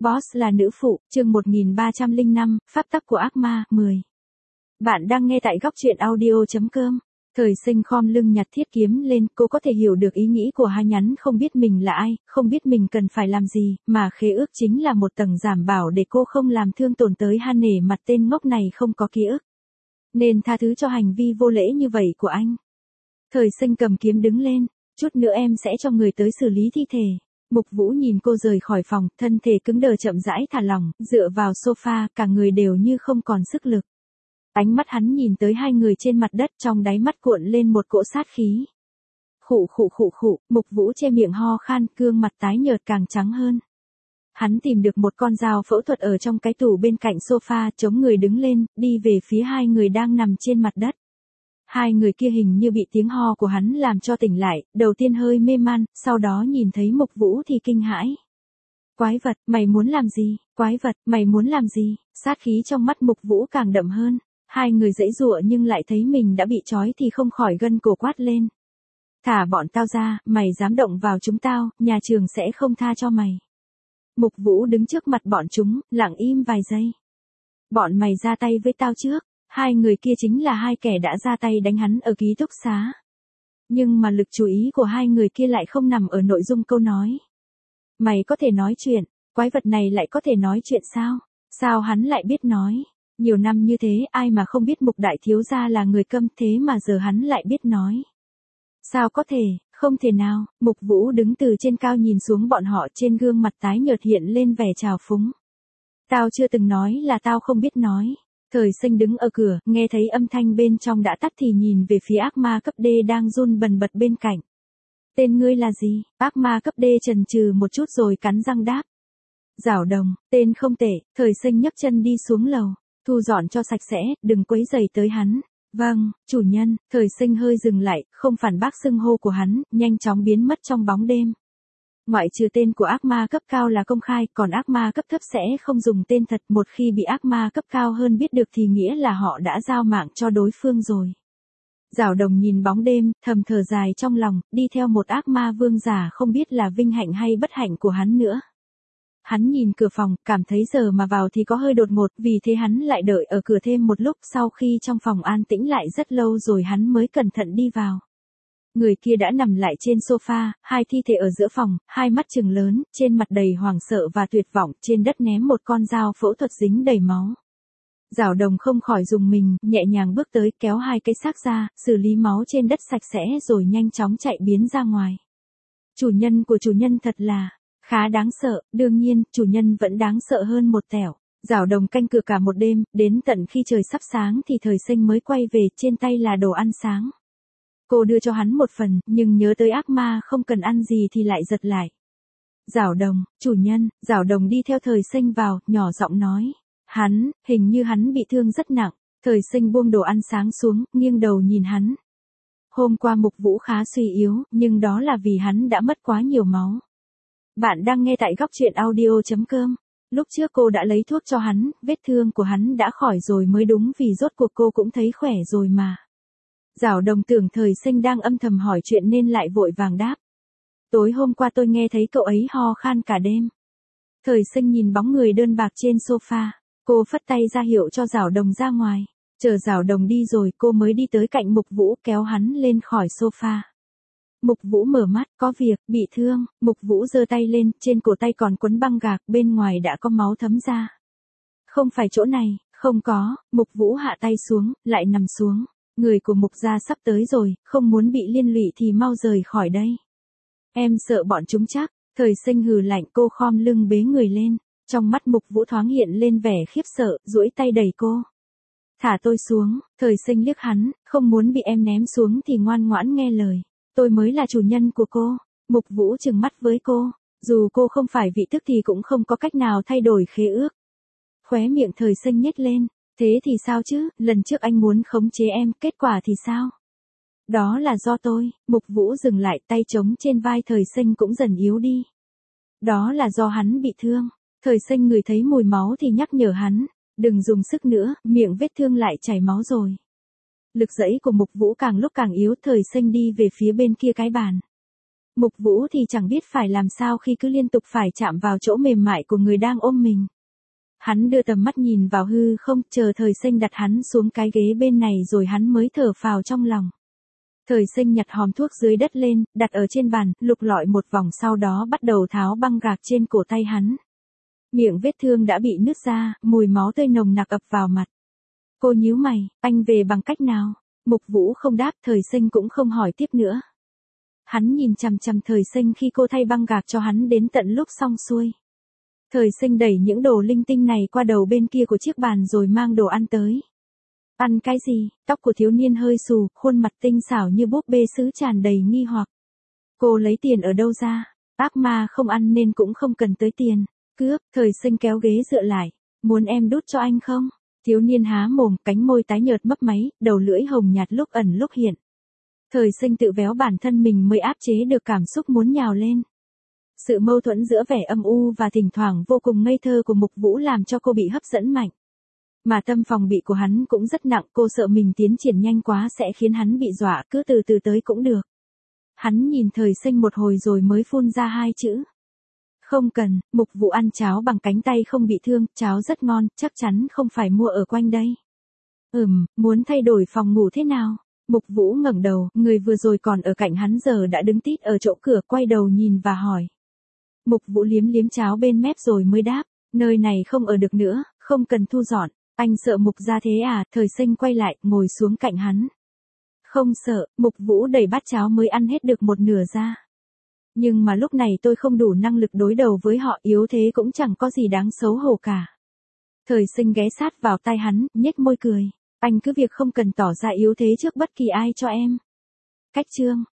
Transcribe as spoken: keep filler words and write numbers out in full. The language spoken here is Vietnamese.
Boss là nữ phụ, chương một nghìn ba trăm lẻ năm, pháp tắc của ác ma, mười. Bạn đang nghe tại góc truyện audio chấm com. Thời Sinh khom lưng nhặt thiết kiếm lên, cô có thể hiểu được ý nghĩ của hai nhắn, không biết mình là ai, không biết mình cần phải làm gì, mà khế ước chính là một tầng đảm bảo để cô không làm thương tổn tới Han nể mặt tên ngốc này không có ký ức. Nên tha thứ cho hành vi vô lễ như vậy của anh. Thời Sinh cầm kiếm đứng lên, chút nữa em sẽ cho người tới xử lý thi thể. Mục Vũ nhìn cô rời khỏi phòng, thân thể cứng đờ chậm rãi thả lỏng, dựa vào sofa, cả người đều như không còn sức lực. Ánh mắt hắn nhìn tới hai người trên mặt đất, trong đáy mắt cuộn lên một cỗ sát khí. Khụ khụ khụ khụ, Mục Vũ che miệng ho khan, gương mặt tái nhợt càng trắng hơn. Hắn tìm được một con dao phẫu thuật ở trong cái tủ bên cạnh sofa, chống người đứng lên, đi về phía hai người đang nằm trên mặt đất. Hai người kia hình như bị tiếng ho của hắn làm cho tỉnh lại, đầu tiên hơi mê man, sau đó nhìn thấy Mục Vũ thì kinh hãi. Quái vật, mày muốn làm gì? Quái vật, mày muốn làm gì? Sát khí trong mắt Mục Vũ càng đậm hơn. Hai người giãy giụa nhưng lại thấy mình đã bị trói thì không khỏi gân cổ quát lên. Thả bọn tao ra, mày dám động vào chúng tao, nhà trường sẽ không tha cho mày. Mục Vũ đứng trước mặt bọn chúng, lặng im vài giây. Bọn mày ra tay với tao trước. Hai người kia chính là hai kẻ đã ra tay đánh hắn ở ký túc xá. Nhưng mà lực chú ý của hai người kia lại không nằm ở nội dung câu nói. Mày có thể nói chuyện, quái vật này lại có thể nói chuyện sao? Sao hắn lại biết nói? Nhiều năm như thế ai mà không biết Mục đại thiếu gia là người câm, thế mà giờ hắn lại biết nói. Sao có thể, không thể nào. Mục Vũ đứng từ trên cao nhìn xuống bọn họ, trên gương mặt tái nhợt hiện lên vẻ trào phúng. Tao chưa từng nói là tao không biết nói. Thời Sinh đứng ở cửa, nghe thấy âm thanh bên trong đã tắt thì nhìn về phía ác ma cấp D đang run bần bật bên cạnh. Tên ngươi là gì? Ác ma cấp D chần chừ một chút rồi cắn răng đáp. Giảo Đồng, tên không tệ. Thời Sinh nhấc chân đi xuống lầu. Thu dọn cho sạch sẽ, đừng quấy rầy tới hắn. Vâng, chủ nhân. Thời Sinh hơi dừng lại, không phản bác xưng hô của hắn, nhanh chóng biến mất trong bóng đêm. Ngoại trừ tên của ác ma cấp cao là công khai, còn ác ma cấp thấp sẽ không dùng tên thật, một khi bị ác ma cấp cao hơn biết được thì nghĩa là họ đã giao mạng cho đối phương rồi. Giảo Đồng nhìn bóng đêm, thầm thở dài trong lòng, đi theo một ác ma vương giả không biết là vinh hạnh hay bất hạnh của hắn nữa. Hắn nhìn cửa phòng, cảm thấy giờ mà vào thì có hơi đột ngột, vì thế hắn lại đợi ở cửa thêm một lúc, sau khi trong phòng an tĩnh lại rất lâu rồi hắn mới cẩn thận đi vào. Người kia đã nằm lại trên sofa, hai thi thể ở giữa phòng, hai mắt trừng lớn, trên mặt đầy hoảng sợ và tuyệt vọng, trên đất ném một con dao phẫu thuật dính đầy máu. Giảo Đồng không khỏi rùng mình, nhẹ nhàng bước tới, kéo hai cây xác ra, xử lý máu trên đất sạch sẽ rồi nhanh chóng chạy biến ra ngoài. Chủ nhân của chủ nhân thật là khá đáng sợ, đương nhiên, chủ nhân vẫn đáng sợ hơn một tẻo. Giảo Đồng canh cửa cả một đêm, đến tận khi trời sắp sáng thì Thời Sinh mới quay về, trên tay là đồ ăn sáng. Cô đưa cho hắn một phần, nhưng nhớ tới ác ma không cần ăn gì thì lại giật lại. Giảo Đồng, chủ nhân. Giảo Đồng đi theo Thời Sinh vào, nhỏ giọng nói. Hắn, hình như hắn bị thương rất nặng. Thời Sinh buông đồ ăn sáng xuống, nghiêng đầu nhìn hắn. Hôm qua Mục Vũ khá suy yếu, nhưng đó là vì hắn đã mất quá nhiều máu. Bạn đang nghe tại góc truyện audio chấm com. Lúc trước cô đã lấy thuốc cho hắn, vết thương của hắn đã khỏi rồi mới đúng, vì rốt cuộc cô cũng thấy khỏe rồi mà. Giảo Đồng tưởng Thời Sinh đang âm thầm hỏi chuyện nên lại vội vàng đáp. Tối hôm qua tôi nghe thấy cậu ấy ho khan cả đêm. Thời Sinh nhìn bóng người đơn bạc trên sofa. Cô phất tay ra hiệu cho Giảo Đồng ra ngoài. Chờ Giảo Đồng đi rồi cô mới đi tới cạnh Mục Vũ, kéo hắn lên khỏi sofa. Mục Vũ mở mắt, có việc, bị thương. Mục Vũ giơ tay lên, trên cổ tay còn quấn băng gạc, bên ngoài đã có máu thấm ra. Không phải chỗ này, không có. Mục Vũ hạ tay xuống, lại nằm xuống. Người của Mục gia sắp tới rồi, không muốn bị liên lụy thì mau rời khỏi đây. Em sợ bọn chúng chắc. Thời Sinh hừ lạnh, cô khom lưng bế người lên. Trong mắt Mục Vũ thoáng hiện lên vẻ khiếp sợ, duỗi tay đẩy cô. Thả tôi xuống. Thời Sinh liếc hắn, không muốn bị em ném xuống thì ngoan ngoãn nghe lời. Tôi mới là chủ nhân của cô. Mục Vũ trừng mắt với cô. Dù cô không phải vị tước thì cũng không có cách nào thay đổi khế ước. Khóe miệng Thời Sinh nhếch lên. Thế thì sao chứ, lần trước anh muốn khống chế em, kết quả thì sao? Đó là do tôi. Mục Vũ dừng lại, tay trống trên vai Thời Sinh cũng dần yếu đi. Đó là do hắn bị thương. Thời Sinh ngửi thấy mùi máu thì nhắc nhở hắn. Đừng dùng sức nữa, miệng vết thương lại chảy máu rồi. Lực giãy của Mục Vũ càng lúc càng yếu, Thời Sinh đi về phía bên kia cái bàn. Mục Vũ thì chẳng biết phải làm sao khi cứ liên tục phải chạm vào chỗ mềm mại của người đang ôm mình. Hắn đưa tầm mắt nhìn vào hư không, chờ Thời Sinh đặt hắn xuống cái ghế bên này rồi hắn mới thở phào trong lòng. Thời Sinh nhặt hòm thuốc dưới đất lên, đặt ở trên bàn, lục lọi một vòng sau đó bắt đầu tháo băng gạc trên cổ tay hắn. Miệng vết thương đã bị nứt ra, mùi máu tươi nồng nặc ập vào mặt. Cô nhíu mày, anh về bằng cách nào? Mục Vũ không đáp, Thời Sinh cũng không hỏi tiếp nữa. Hắn nhìn chằm chằm Thời Sinh khi cô thay băng gạc cho hắn đến tận lúc xong xuôi. Thời Sinh đẩy những đồ linh tinh này qua đầu bên kia của chiếc bàn rồi mang đồ ăn tới. Ăn cái gì? Tóc của thiếu niên hơi xù, khuôn mặt tinh xảo như búp bê sứ tràn đầy nghi hoặc. Cô lấy tiền ở đâu ra? Ác ma không ăn nên cũng không cần tới tiền. Cướp, Thời Sinh kéo ghế dựa lại. Muốn em đút cho anh không? Thiếu niên há mồm, cánh môi tái nhợt mấp máy, đầu lưỡi hồng nhạt lúc ẩn lúc hiện. Thời Sinh tự véo bản thân mình mới áp chế được cảm xúc muốn nhào lên. Sự mâu thuẫn giữa vẻ âm u và thỉnh thoảng vô cùng ngây thơ của Mục Vũ làm cho cô bị hấp dẫn mạnh. Mà tâm phòng bị của hắn cũng rất nặng, cô sợ mình tiến triển nhanh quá sẽ khiến hắn bị dọa, cứ từ từ tới cũng được. Hắn nhìn Thời Sinh một hồi rồi mới phun ra hai chữ. Không cần. Mục Vũ ăn cháo bằng cánh tay không bị thương, cháo rất ngon, chắc chắn không phải mua ở quanh đây. Ừm, muốn thay đổi phòng ngủ thế nào? Mục Vũ ngẩng đầu, người vừa rồi còn ở cạnh hắn giờ đã đứng tít ở chỗ cửa, quay đầu nhìn và hỏi. Mục Vũ liếm liếm cháo bên mép rồi mới đáp, nơi này không ở được nữa, không cần thu dọn. Anh sợ Mục ra thế à? Thời Sinh quay lại, ngồi xuống cạnh hắn. Không sợ. Mục Vũ đẩy bát cháo mới ăn hết được một nửa ra. Nhưng mà lúc này tôi không đủ năng lực đối đầu với họ, yếu thế cũng chẳng có gì đáng xấu hổ cả. Thời Sinh ghé sát vào tai hắn, nhếch môi cười. Anh cứ việc không cần tỏ ra yếu thế trước bất kỳ ai cho em. Cách chương.